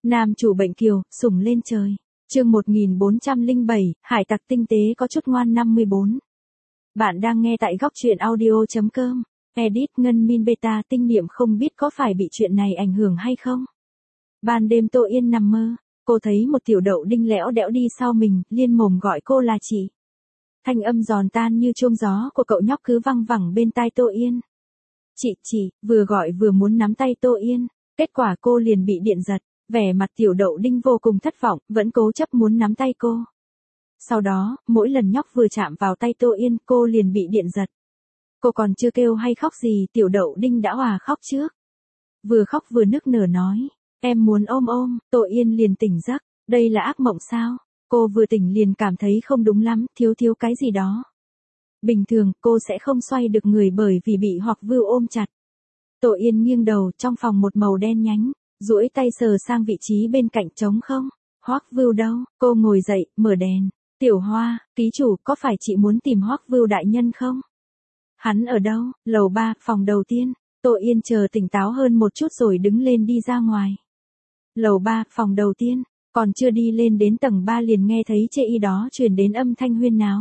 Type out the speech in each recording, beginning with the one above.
Nam chủ bệnh kiều, sủng lên trời. Chương 1407, hải tặc tinh tế có chút ngoan 54. Bạn đang nghe tại góc truyện audio.com. Edit Ngân Min Beta tinh niệm không biết có phải bị chuyện này ảnh hưởng hay không. Ban đêm Tô Yên nằm mơ, cô thấy một tiểu đậu đinh lẽo đẽo đi sau mình, liên mồm gọi cô là chị. Thanh âm giòn tan như chuông gió của cậu nhóc cứ văng vẳng bên tai Tô Yên. Chị, vừa gọi vừa muốn nắm tay Tô Yên, kết quả cô liền bị điện giật, vẻ mặt tiểu đậu đinh vô cùng thất vọng, vẫn cố chấp muốn nắm tay cô. Sau đó, mỗi lần nhóc vừa chạm vào tay Tô Yên, cô liền bị điện giật. Cô còn chưa kêu hay khóc gì, tiểu đậu đinh đã òa khóc trước. Vừa khóc vừa nức nở nói, em muốn ôm. Tô Yên liền tỉnh giấc, đây là ác mộng sao? Cô vừa tỉnh liền cảm thấy không đúng lắm, thiếu cái gì đó. Bình thường, cô sẽ không xoay được người bởi vì bị Hoắc Vưu ôm chặt. Tô Yên nghiêng đầu, trong phòng một màu đen nhánh, duỗi tay sờ sang vị trí bên cạnh trống không. Hoắc Vưu đâu? Cô ngồi dậy, mở đèn. Tiểu Hoa, ký chủ, có phải chị muốn tìm Hoắc Vưu đại nhân không? Hắn ở đâu? Lầu 3, phòng đầu tiên. Tô Yên chờ tỉnh táo hơn một chút rồi đứng lên đi ra ngoài. Lầu 3, phòng đầu tiên, còn chưa đi lên đến tầng 3 liền nghe thấy chê y đó truyền đến âm thanh huyên náo.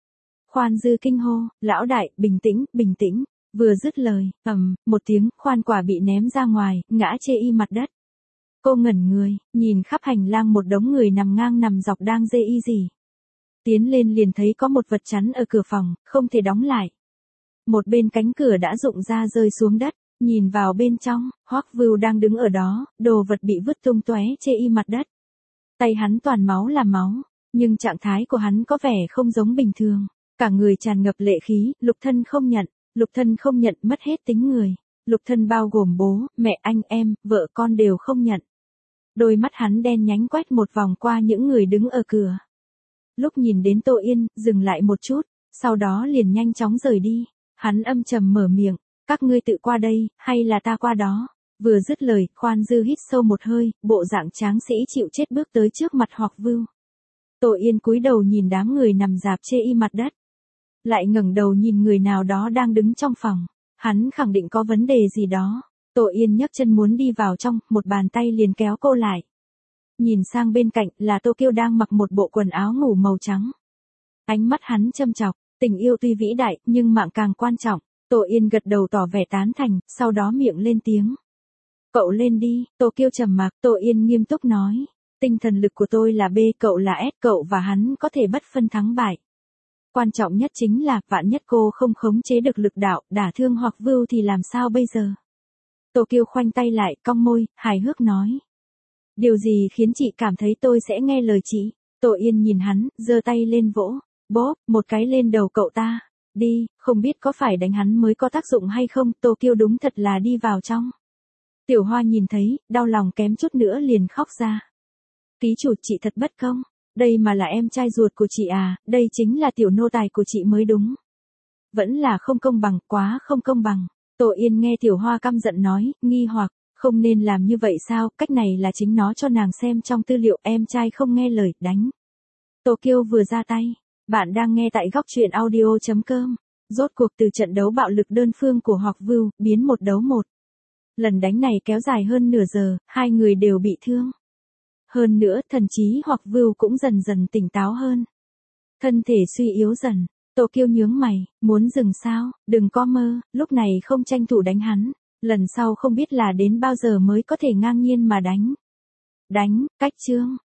Khoan Dư kinh hô, lão đại, bình tĩnh. Vừa dứt lời, một tiếng, khoan quả bị ném ra ngoài, ngã chê y mặt đất. Cô ngẩn người, nhìn khắp hành lang một đống người nằm ngang nằm dọc đang dê y gì. Tiến lên liền thấy có một vật chắn ở cửa phòng, không thể đóng lại. Một bên cánh cửa đã rụng ra rơi xuống đất, nhìn vào bên trong, Hoắc Vưu đang đứng ở đó, đồ vật bị vứt tung tóe chê y mặt đất. Tay hắn toàn máu là máu, nhưng trạng thái của hắn có vẻ không giống bình thường. Cả người tràn ngập lệ khí, lục thân không nhận mất hết tính người. Lục thân bao gồm bố, mẹ, anh em, vợ con đều không nhận. Đôi mắt hắn đen nhánh quét một vòng qua những người đứng ở cửa. Lúc nhìn đến Tô Yên, dừng lại một chút, sau đó liền nhanh chóng rời đi. Hắn âm trầm mở miệng, các ngươi tự qua đây, hay là ta qua đó? Vừa dứt lời, Khoan Dư hít sâu một hơi, bộ dạng tráng sĩ chịu chết bước tới trước mặt Hoắc Vưu. Tô Yên cúi đầu nhìn đám người nằm rạp chê y mặt đất. Lại ngẩng đầu nhìn người nào đó đang đứng trong phòng. Hắn khẳng định có vấn đề gì đó. Tô Yên nhấc chân muốn đi vào trong, một bàn tay liền kéo cô lại. Nhìn sang bên cạnh là Tô Kiêu đang mặc một bộ quần áo ngủ màu trắng. Ánh mắt hắn châm chọc, tình yêu tuy vĩ đại, nhưng mạng càng quan trọng. Tô Yên gật đầu tỏ vẻ tán thành, sau đó miệng lên tiếng. Cậu lên đi, Tô Kiêu trầm mặc, Tô Yên nghiêm túc nói. Tinh thần lực của tôi là B, cậu là S, cậu và hắn có thể bất phân thắng bại. Quan trọng nhất chính là, vạn nhất cô không khống chế được lực đạo, đả thương Hoắc Vưu thì làm sao bây giờ? Tô Kiêu khoanh tay lại, cong môi, hài hước nói. Điều gì khiến chị cảm thấy tôi sẽ nghe lời chị? Tô Yên nhìn hắn, giơ tay lên vỗ, bóp, một cái lên đầu cậu ta. Đi, không biết có phải đánh hắn mới có tác dụng hay không, Tô Kiêu đúng thật là đi vào trong. Tiểu Hoa nhìn thấy, đau lòng kém chút nữa liền khóc ra. Ký chủ, chị thật bất công. Đây mà là em trai ruột của chị à, đây chính là tiểu nô tài của chị mới đúng. Vẫn là không công bằng, quá không công bằng. Tô Yên nghe Tiểu Hoa căm giận nói, nghi hoặc, không nên làm như vậy sao, cách này là chính nó cho nàng xem trong tư liệu, em trai không nghe lời, đánh. Tô Kiêu vừa ra tay, bạn đang nghe tại góc truyện audio.com. Rốt cuộc từ trận đấu bạo lực đơn phương của Hoắc Vưu, biến một đấu một. Lần đánh này kéo dài hơn nửa giờ, hai người đều bị thương. Hơn nữa, thần trí Hoắc Vưu cũng dần dần tỉnh táo hơn. Thân thể suy yếu dần, Tô Kiêu nhướng mày, muốn dừng sao, đừng có mơ, lúc này không tranh thủ đánh hắn, lần sau không biết là đến bao giờ mới có thể ngang nhiên mà đánh. Đánh, cách chương.